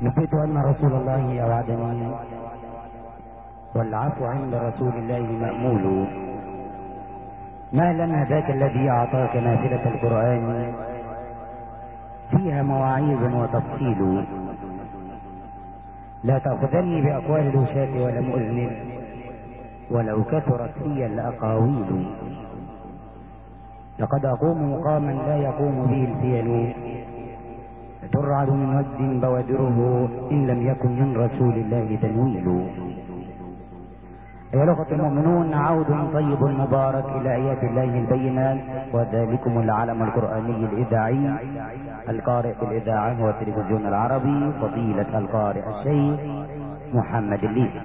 نبيت أن رسول الله أوعدني والعفو عند رسول الله مأمول. ما لنا ذاك الذي أعطاك نافلة القرآن فيها مواعيظ وتفصيل. لا تأخذني بأقوال الوشاة ولم أذنب ولو كثرت في الأقاويل. لقد أقوم مقاما لا يقوم به الفيل، ترعد من وجد بوادره إن لم يكن من رسول الله تنويل. يا لغة المؤمنون، عود طيب مبارك إلى آيات الله البينات، وذلكم العلم القرآني الإذاعي القارئ في الإذاعة والتلفزيون العربي فضيلة القارئ الشيخ محمد الليثي.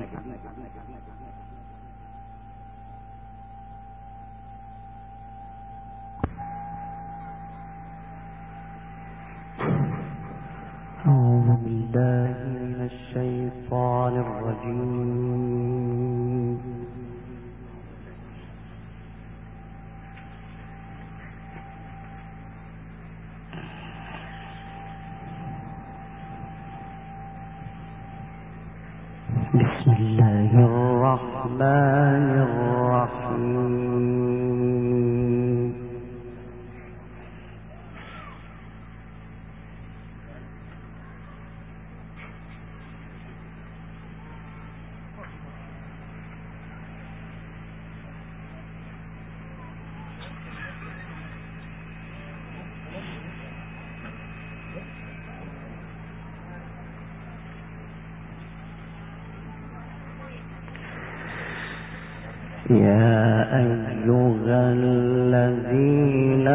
أعوذ بالله من الشيطان الرجيم. بسم الله الرحمن الرحيم. يا أيها الذين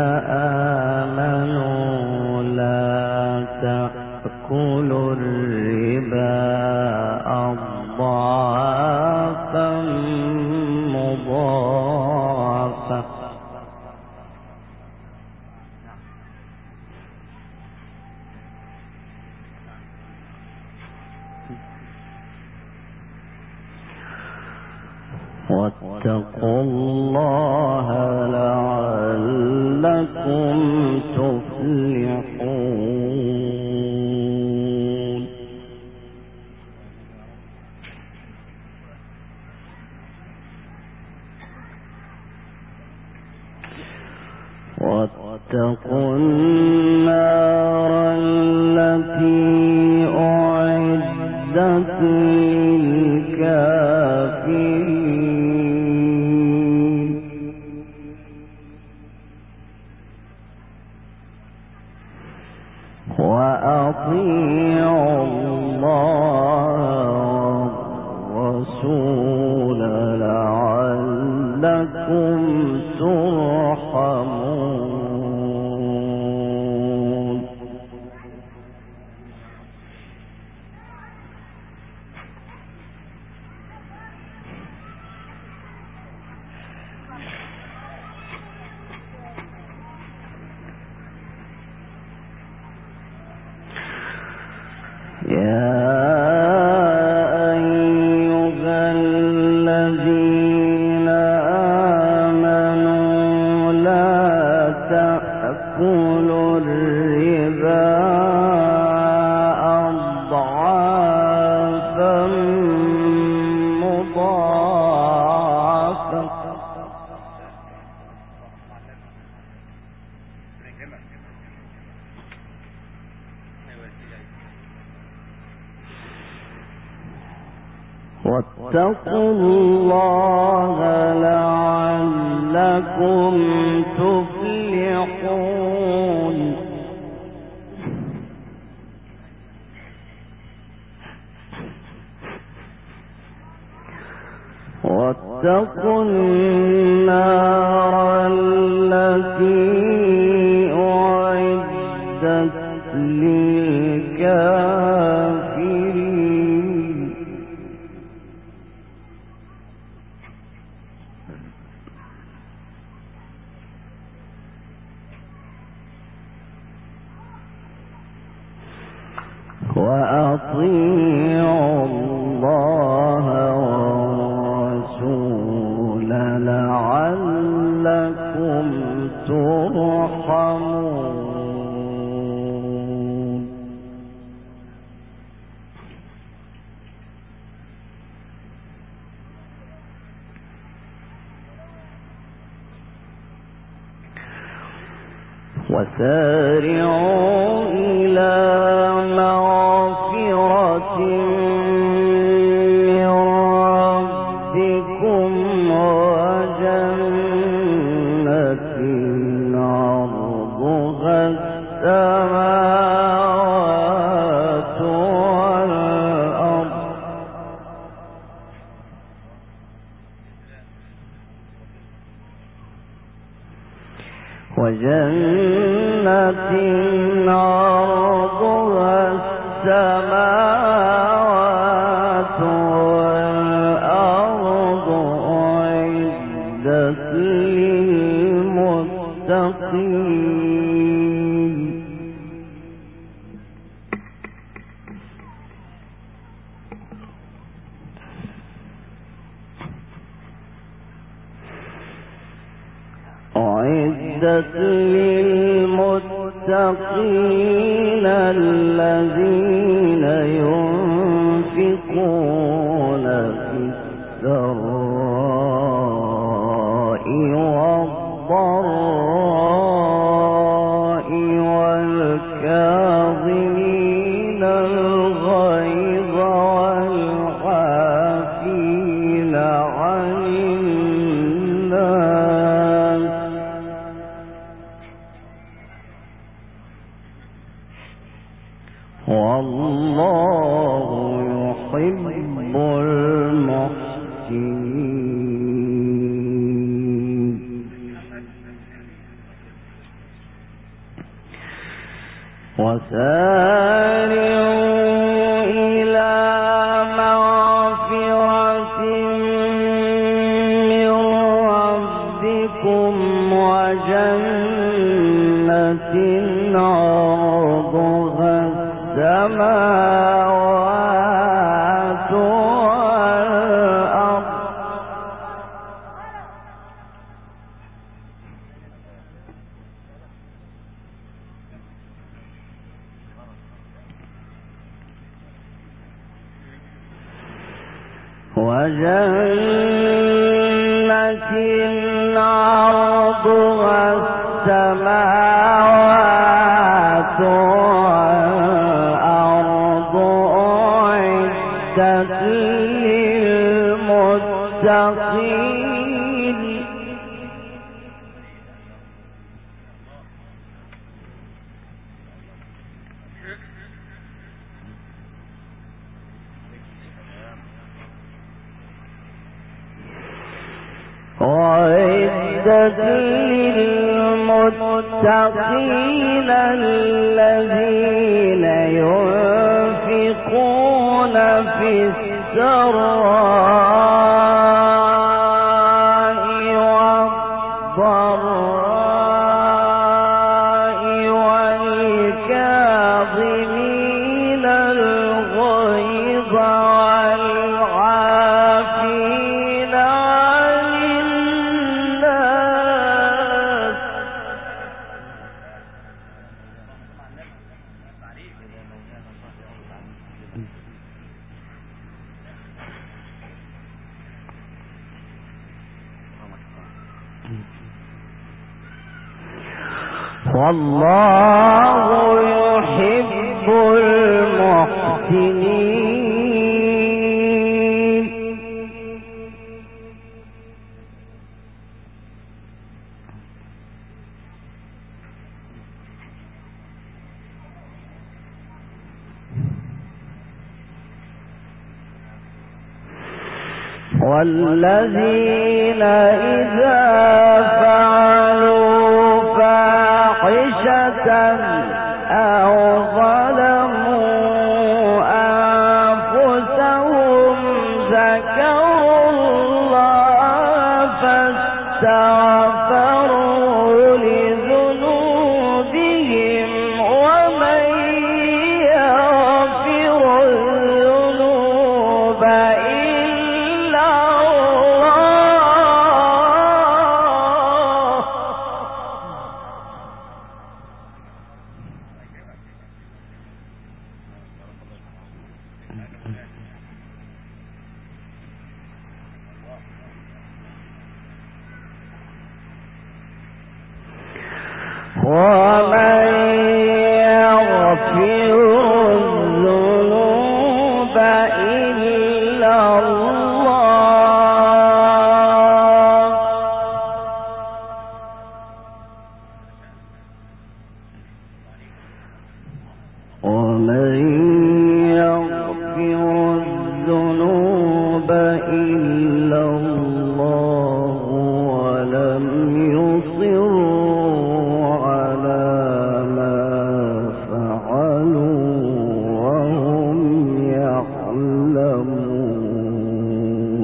آمنوا لا تأكلوا الربا أضعافا مضاعفة واتقوا الله لعلكم تفلحون. واتقوا النار التي أعدت للكافرين وأطيعوا الله والرسول لعلكم ترحمون. يا أيها الذين آمنوا لا تأكلوا الربا أضعافا مضاعفة واتقوا الله لعلكم تفلحون. واتقوا النار التي أعدت للكافرين وأطيعوا الله والرسول لعلكم ترحمون. وسارعوا إلى مغفرة من ربكم وجنة عرضها السماوات والأرض عرضها السماوات والأرض أعدت للمتقين للمتقين الذين ينفقون في السراء والضراء والكاظمين الغيظ والعافين عن الناس والله يحب المحسنين وسارعوا إلى مغفرة من ربكم وجنة عرضها السماوات والأرض وجنة عرضها السماوات والأرض أعدت للمتقين الذين ينفقون في السراء والضراء والكاظمين الغيظ والعافين عن الناس والله يحب المحسنين والذين إذا فعلوا فاحشة أو ظلموا أنفسهم ذكروا الله فاستغفروا لذنوبهم ومن يغفر الذنوب إلا الله ومن يغفر الذنوب إلا الله ومن يغفر الذنوب إلا الله ولم يصروا على ما فعلوا وهم يعلمون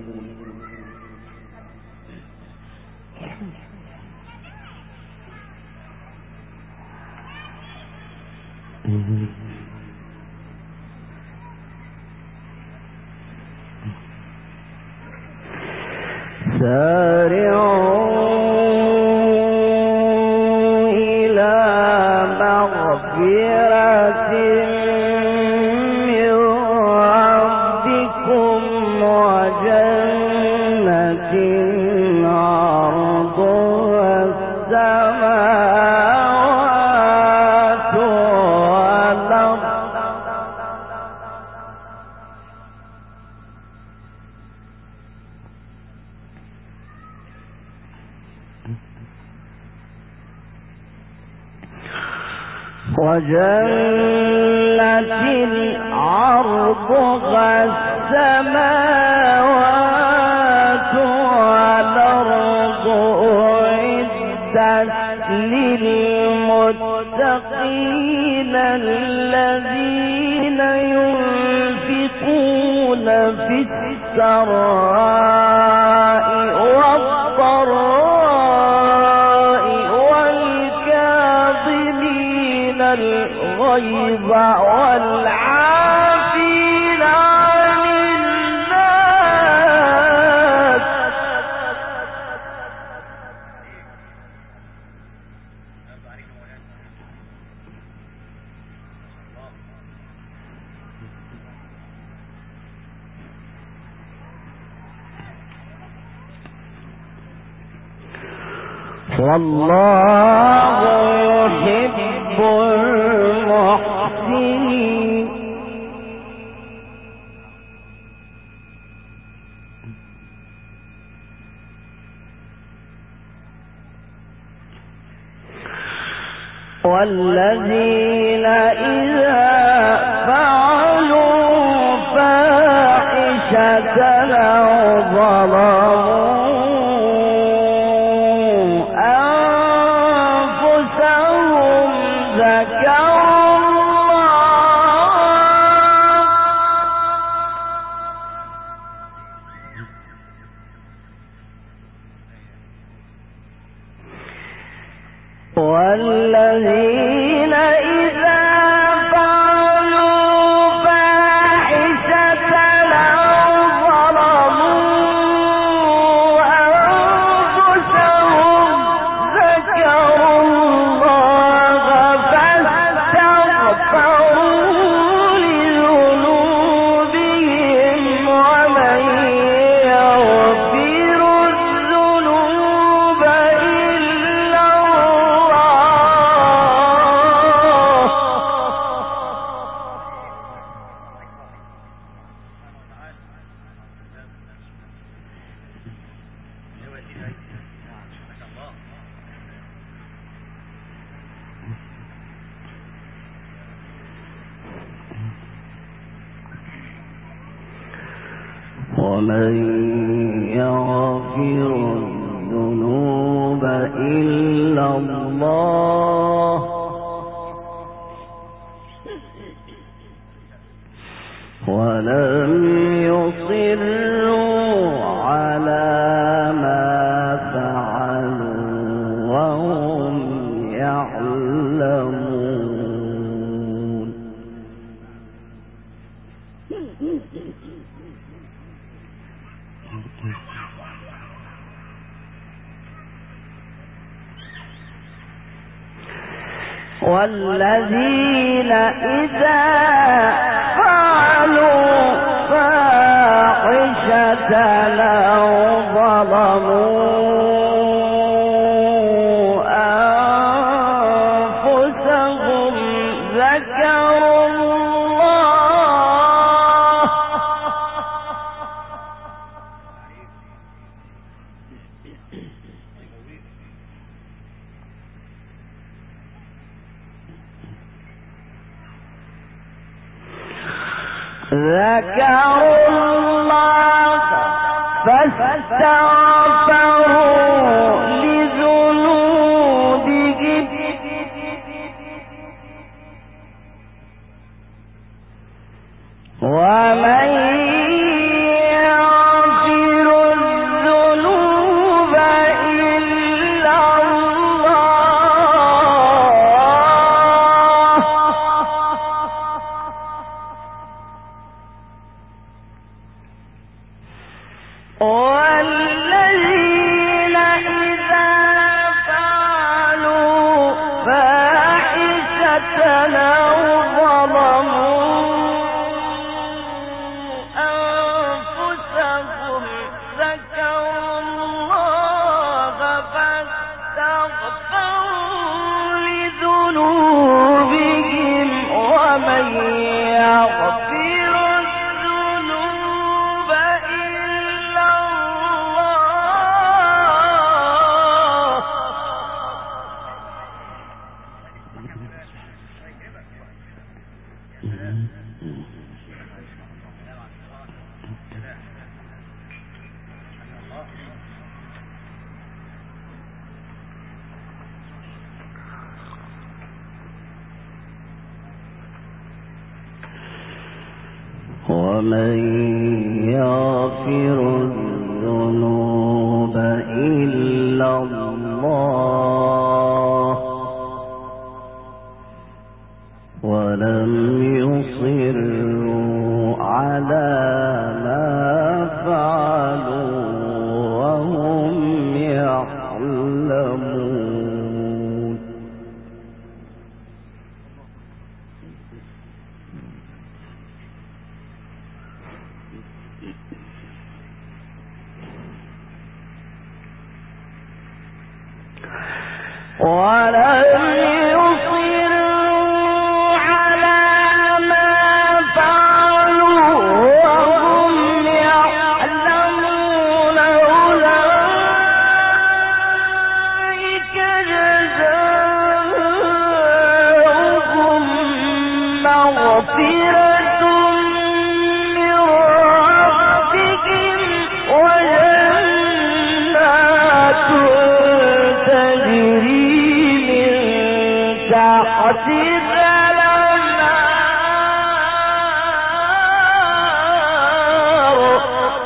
سارعوا إلى مغفرة من ربكم وجنة عرضها السماوات والأرض عرضها السماوات والأرض أعدت للمتقين الذين ينفقون في السراء والضراء والكاظمين الغيظ والعافين عن الناس والله يحب المحسنين والذين إذا فعلوا فاحشة أو ظلموا أنفسهم ذكروا والذين إذا فعلوا فاحشة أو ظلموا أنفسهم ذكروا الله فاستغفروا لذنوبهم ومن يغفر الذنوب إلا ومن يغفر الذنوب إلا الله ولم يصروا على ما فعلوا وهم يعلمون والذين إذا فعلوا فاحشة أو ظلموا ذكروا الله فاستغفروا لذنوبهم ومن يغفر الذنوب إلا والذين إذا فعلوا فاحشة أو ظلموا أنفسهم ذكروا الله فاستغفروا لذنوبهم ومن يغفر الذنوب إلا الله ومن يغفر الذنوب إلا الله ولم يصروا على ما فعلوا وهم يعلمون ولم يصروا على ما فعلوا وهم يعلمون أولئك جزاؤهم مغفرة من ربهم وجنات تجري تحتها الأنهار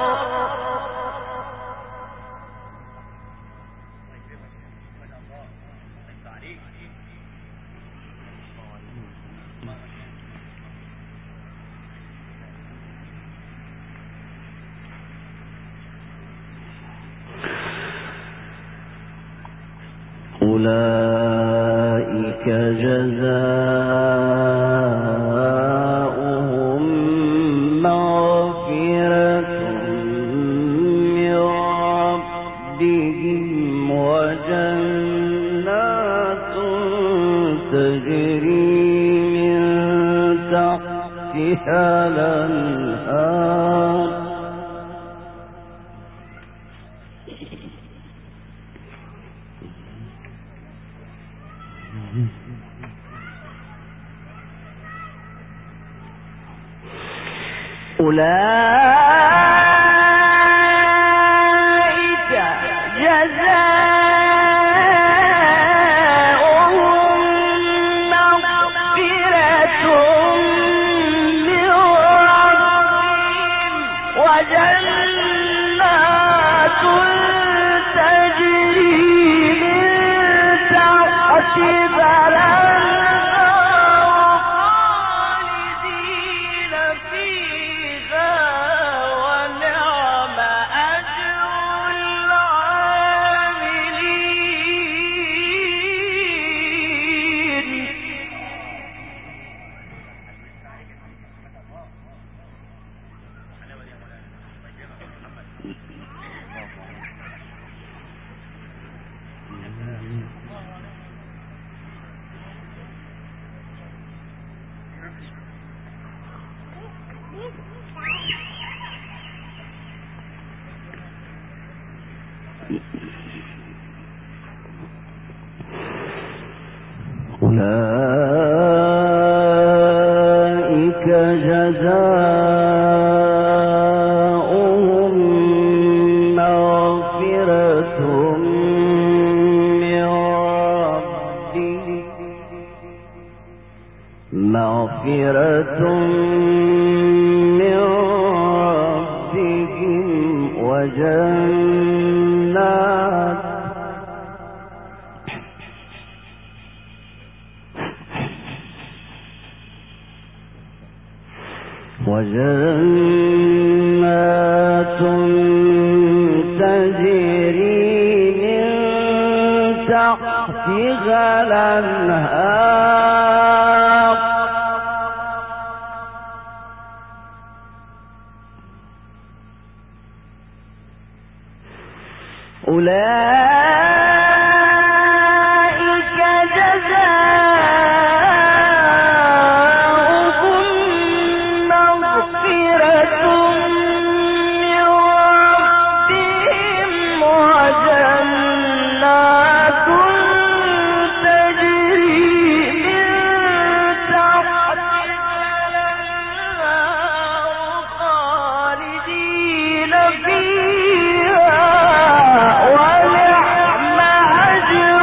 أولئك جزاؤهم مغفرة من ربهم وجنات تجري من تحتها الأنهار أولئك جزاؤهم مغفرة من ربهم وجنات تجري من تحتها الأنهار خالدين فيها ونعم أجر العاملين أولئك جزاؤهم مغفرة من ربهم وجنات تجري من تحتها الأنهار أولئك جزاؤهم مغفرة من ربهم وجنات تجري من تحتها الأنهار خالدين فيها ونعم أجر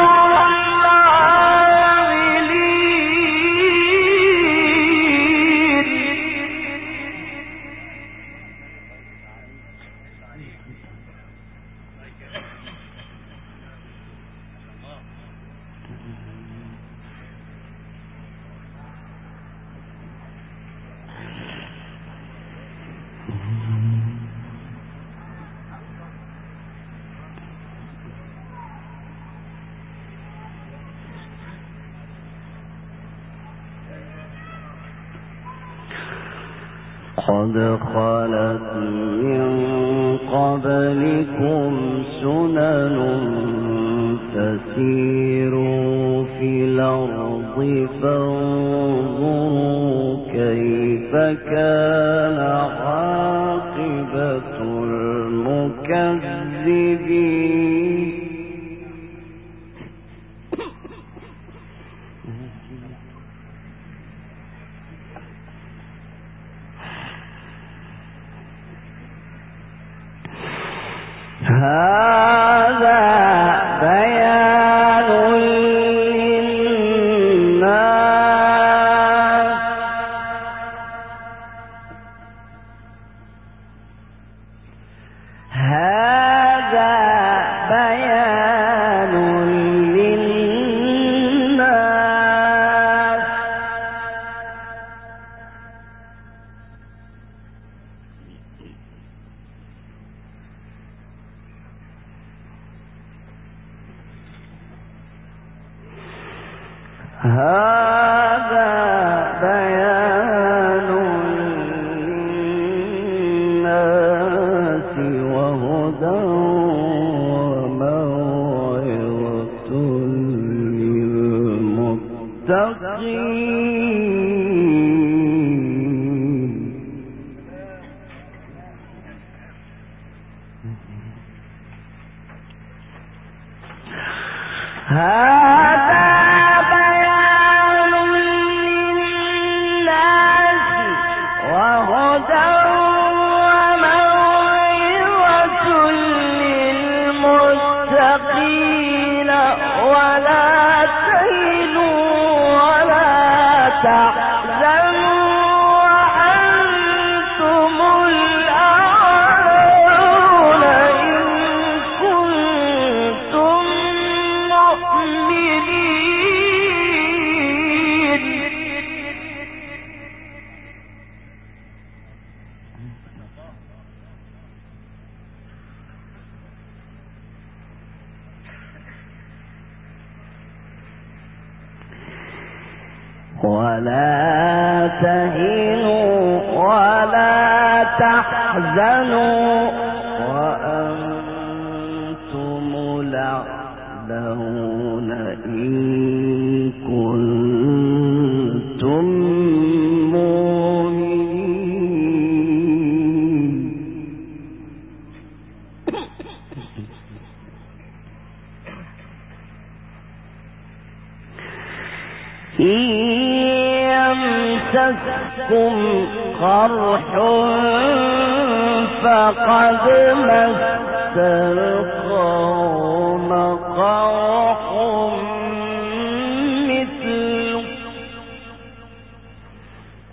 قد خلت من قبلكم سنن فسيروا في الأرض فانظروا كيف كان عاقبة المكذبين هذا بيان للناس هذا بيان للناس هذا بيان للناس وهدى وموعظة للمتقين هذا وهدى وموعظة للمتقين ولا تهنوا ولا تحزنوا وأنتم الأعلون إن كنتم مؤمنين ولا تهنوا ولا تحزنوا وأنتم الأعلون إن كنتم مؤمنين يمسسكم قرح فقد مس القوم قرح مثله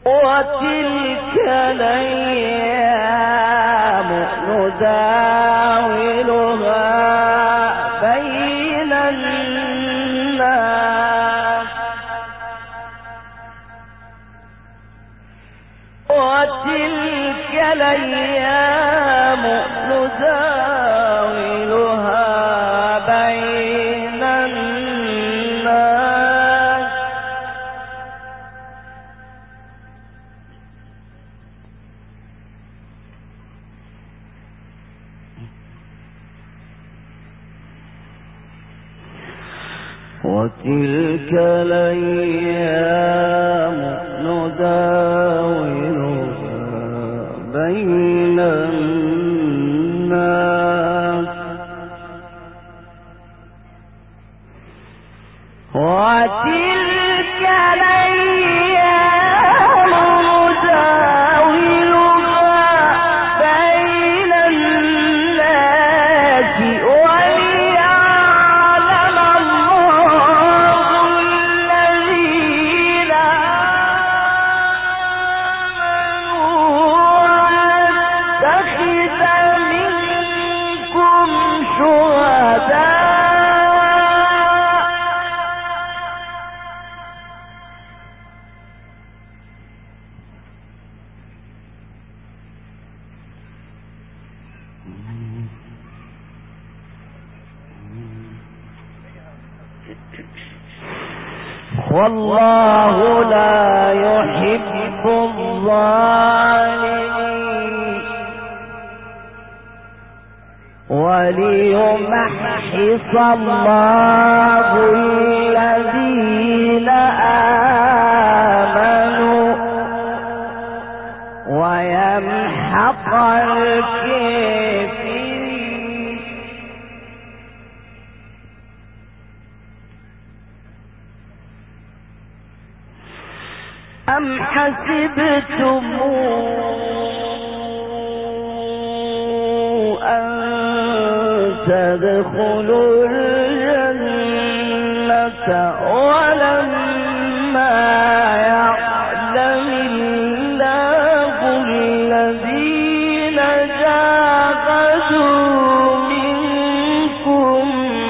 وتلك الأيام نداولها بين الناس وتلك الأيام نداولها بين الناس وليعلم الله الذين آمنوا ويتخذ منكم شهداء والله لا يحب الظالمين وليمحص الله الذين آمنوا ويمحق الكافرين أم حسبتم أن تدخلوا الجنة ولما يعلم الله الذين جاهدوا منكم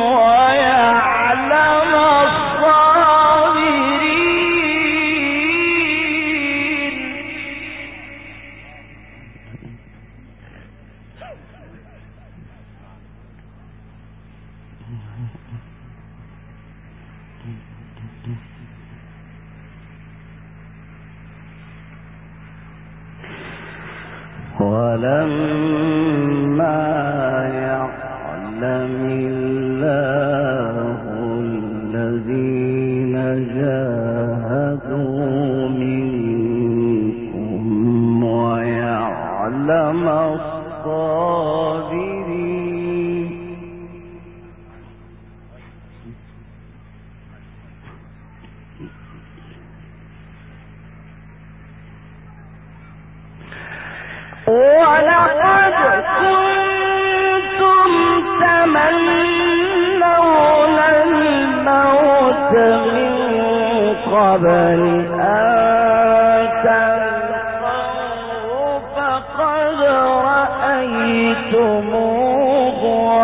ويعلم الصابرين ولما يعلم الله الذين جاهدوا منكم ويعلم الصابرين ولقد كنتم تمنون الموت من قبل أن تلقوه فقد رأيتموه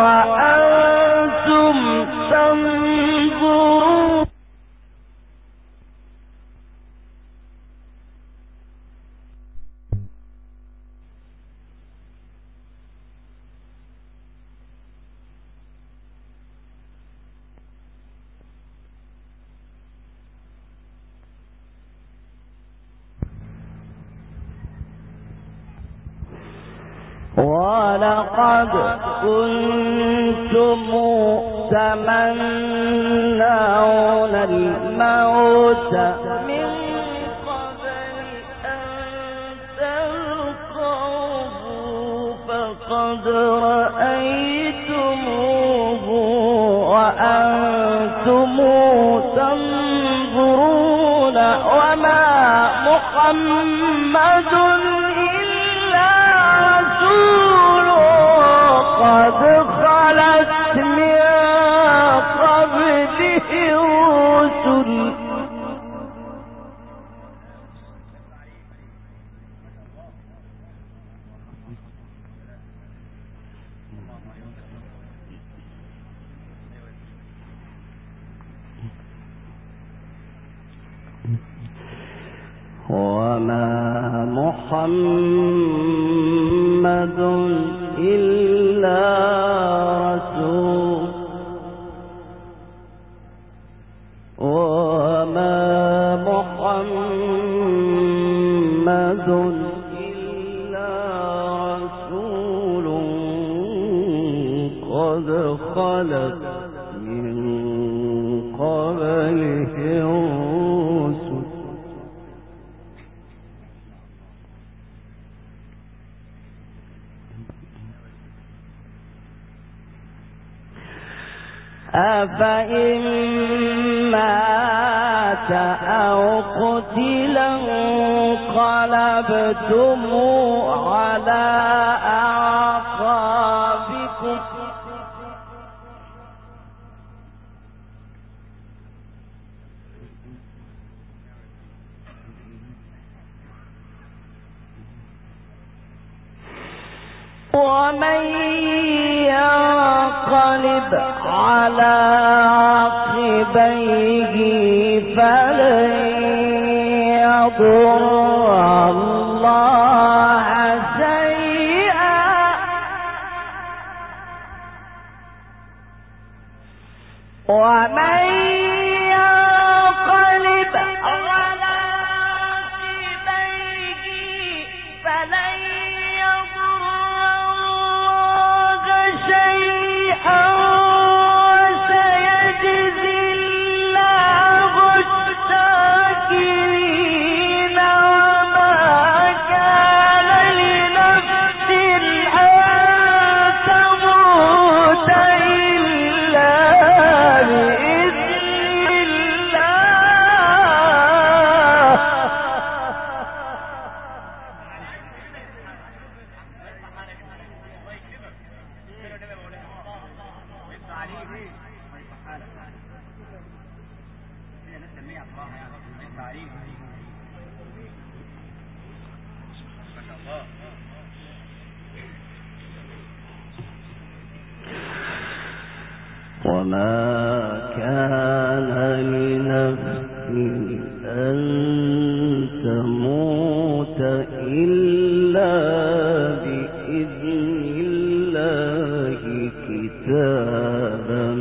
وأنتم تنظرون ولقد كنتم تمنون الموت من قبل أن تلقوه فقد رأيتموه وأنتم تنظرون وما محمد قد خلت من قبله الرسل وما محمد إلا رسول وما محمد إلا رسول قد خلت من قبله الرسل أفإن مات أو قتل انقلبتم على أعقابكم ومن ينقلب على عقبيه فلن يضر الله شيئا ومن ينقلب على عقبيه فلن يضر الله شيئا وسيجزي الله الشاكرين وما كان لنفس أن تموت إلا بإذن الله وما كان لنفس أن تموت إلا بإذن الله كتابا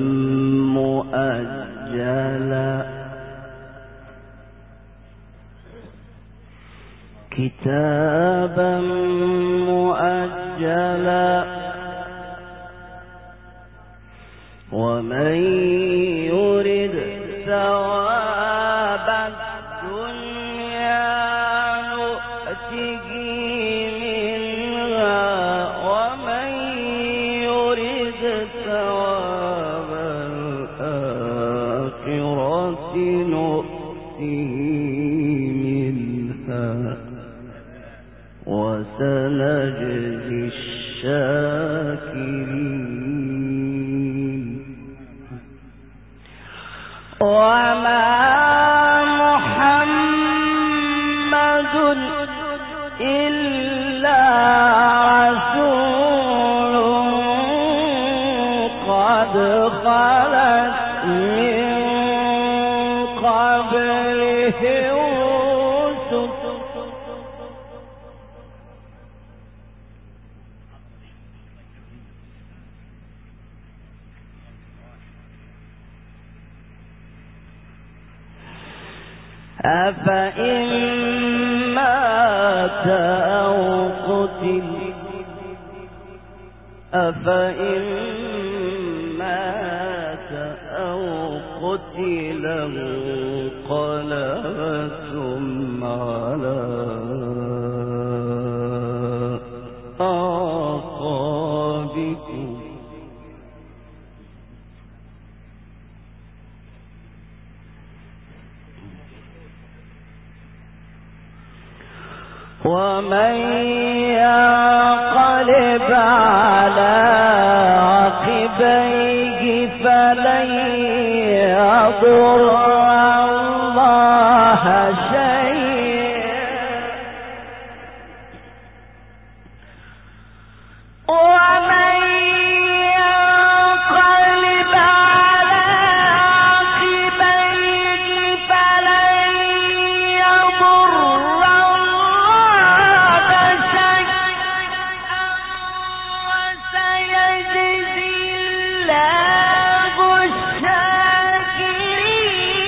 مؤجلا ومن يرد ثواب الدنيا نؤته منها ومن يرد ثواب الآخرة نؤته منها وسنجزي الشاكرين وما محمد إلا رسول قد خلت من قبله الرسل أفإن مات أو قتل انقلبتم على أعقابكم ومن ينقلب على عقبيه فلن يضر الله شيئا ومن ينقلب على عقبيه فلن يضر وسيجزي الله الشاكرين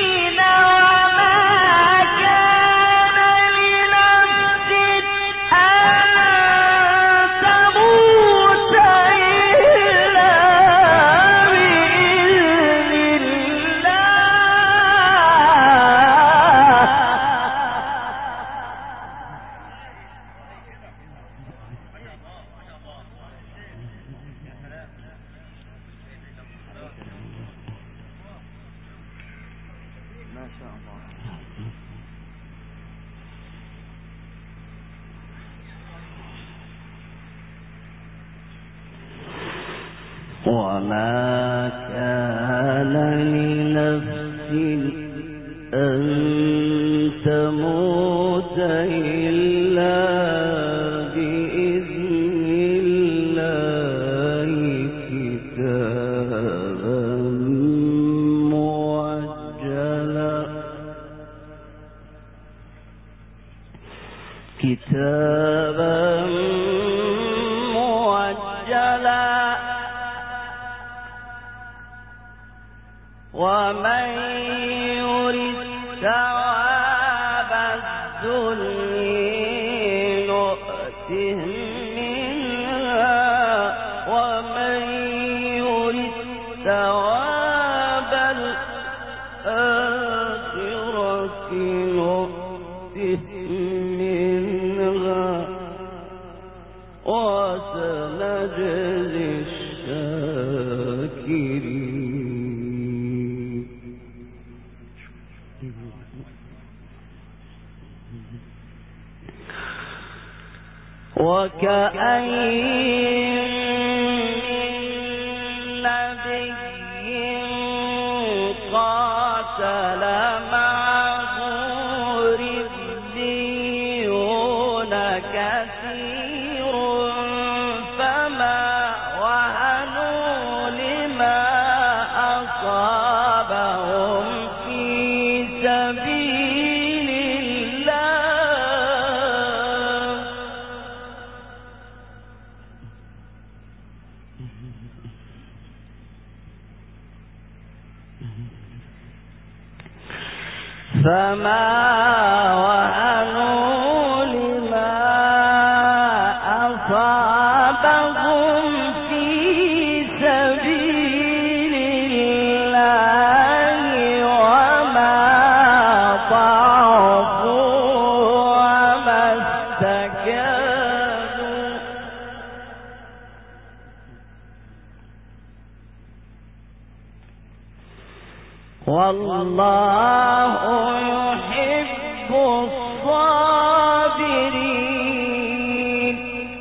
وما كان لنفس أن تموت إلا بإذن الله كتابا مؤجلا ومن يرد ثواب الدنيا نؤته منها ومن يرد ثواب الآخرة نؤته منها وسنجزي الشاكرين. وكأين من نبي قاتل معه ربيون كثير فما وهنوا لما أصابهم في سبيل الله فما وهنوا لما أصابهم في سبيل الله وما ضعفوا وما استكانوا والله يحب الصابرين.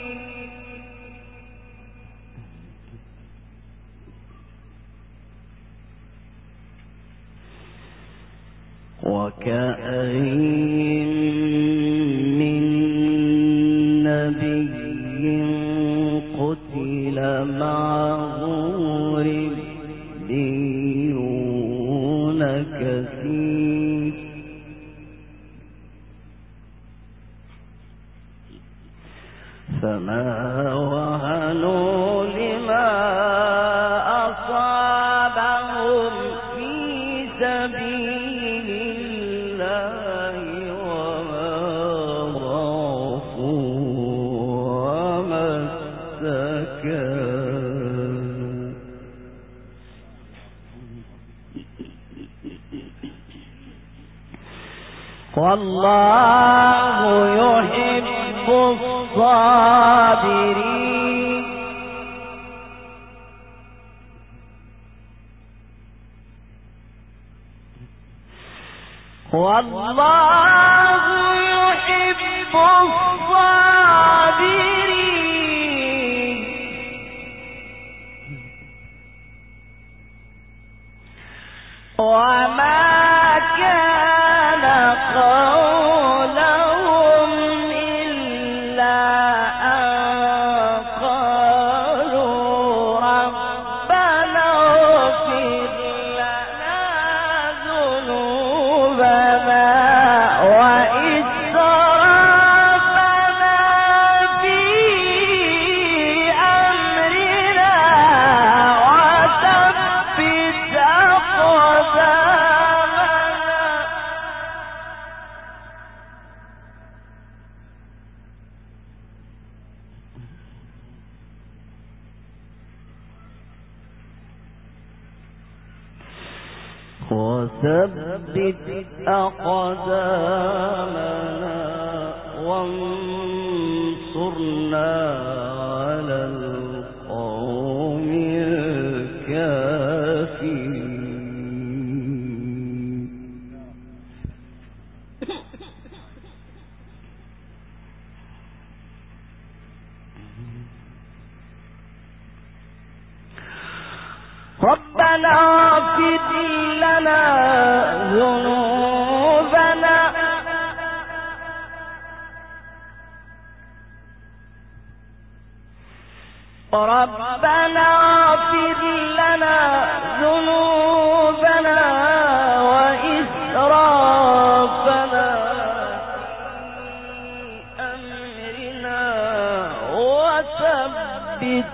وكأين من نبي قتل معه ربيون كثير فما وهنوا لما أصابهم في سبيل الله وما ضعفوا وما استكانوا والله يحب الصابرين. والله يحب الصابرين. وما كان قولهم إلا أن قالوا ربنا اغفر لنا ذنوبنا وإسرافنا في أمرنا وثبت أقدامنا. وثبت أقدامنا وانصرنا على القوم الكافرين. ربنا اغفر لنا ذنوبنا وإسرافنا في أمرنا وثبت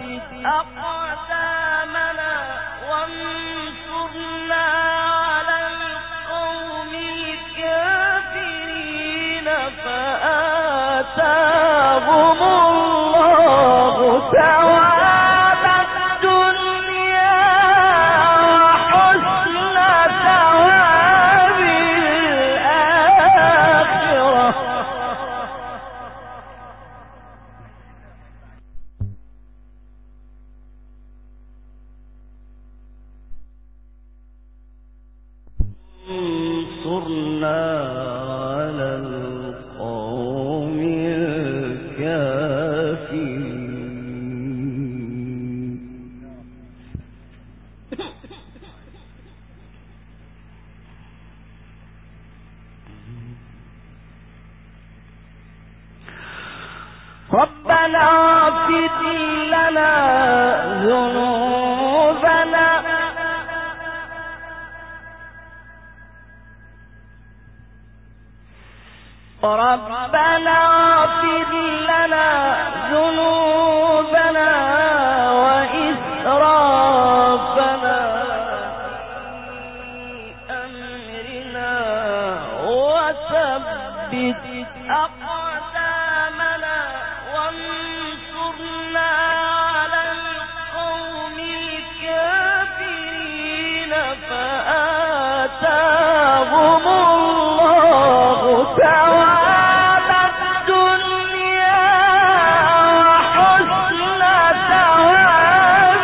أقدامنا وانصرنا على القوم الكافرين فآتاهم الله ثواب الدنيا وحسن ثواب الآخرة. انصرنا على القوم الكافرين. ربنا اغفر لنا ذنوبنا ربنا اغفر لنا ذنوبنا وإسرافنا في أمرنا وثبت أقدامنا وانصرنا على القوم الكافرين فآتاهم الله ثواب الدنيا وحسن ثواب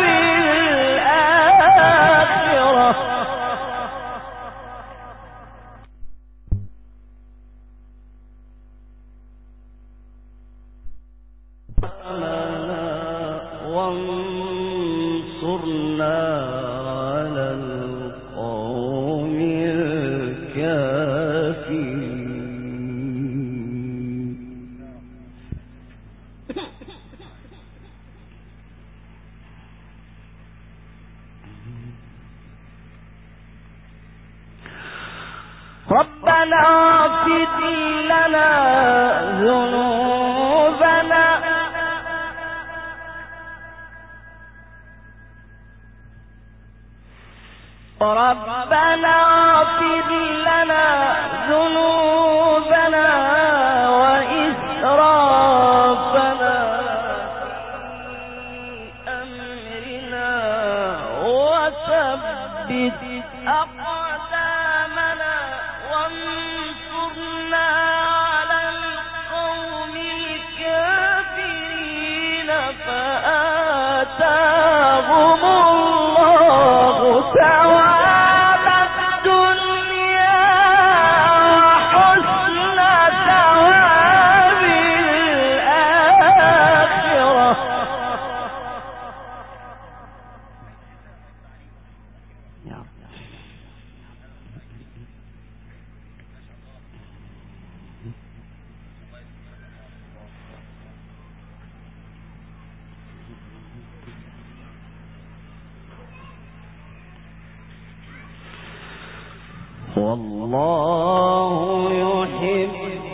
الآخرة. وانصرنا على القوم الكافرين. ربنا اغفر لنا ذنوبنا ربنا اغفر لنا ذنوبنا وإسرافنا في أمرنا وثبت أقدامنا وانصرنا على القوم الكافرين فآتاهم الله ثواب الدنيا وحسن ثواب الآخرة. والله يحب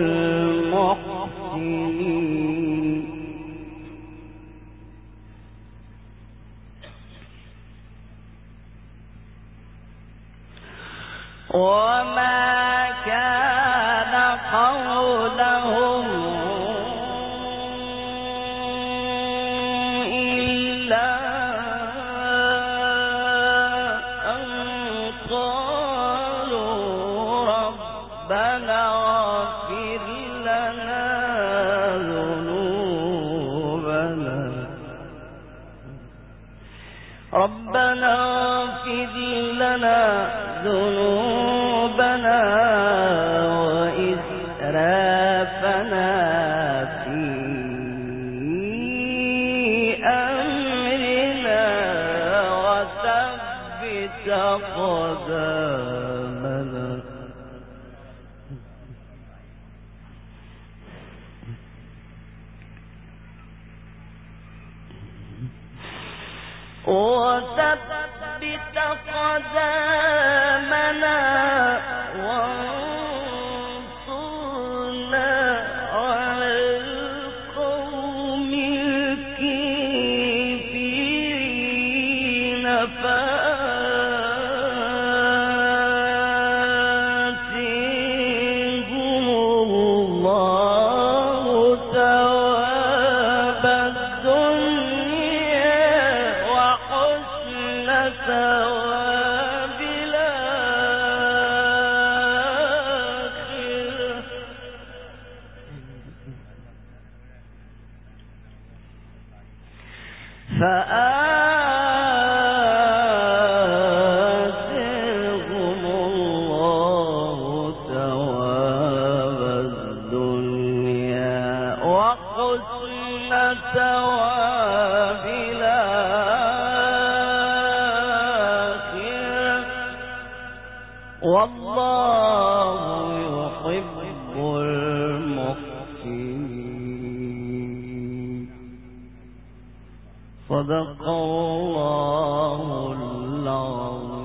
المحسنين. وما كان قولهم إلا أن قالوا ربنا اغفر لنا ذنوبنا ربنا اغفر لنا ذنوبنا وإسرافنا في أمرنا وثبت أقدامنا. فآتهم الله ثواب الدنيا وحسن ثواب الآخرة والله يحب المحسنين. صدق الله العظيم.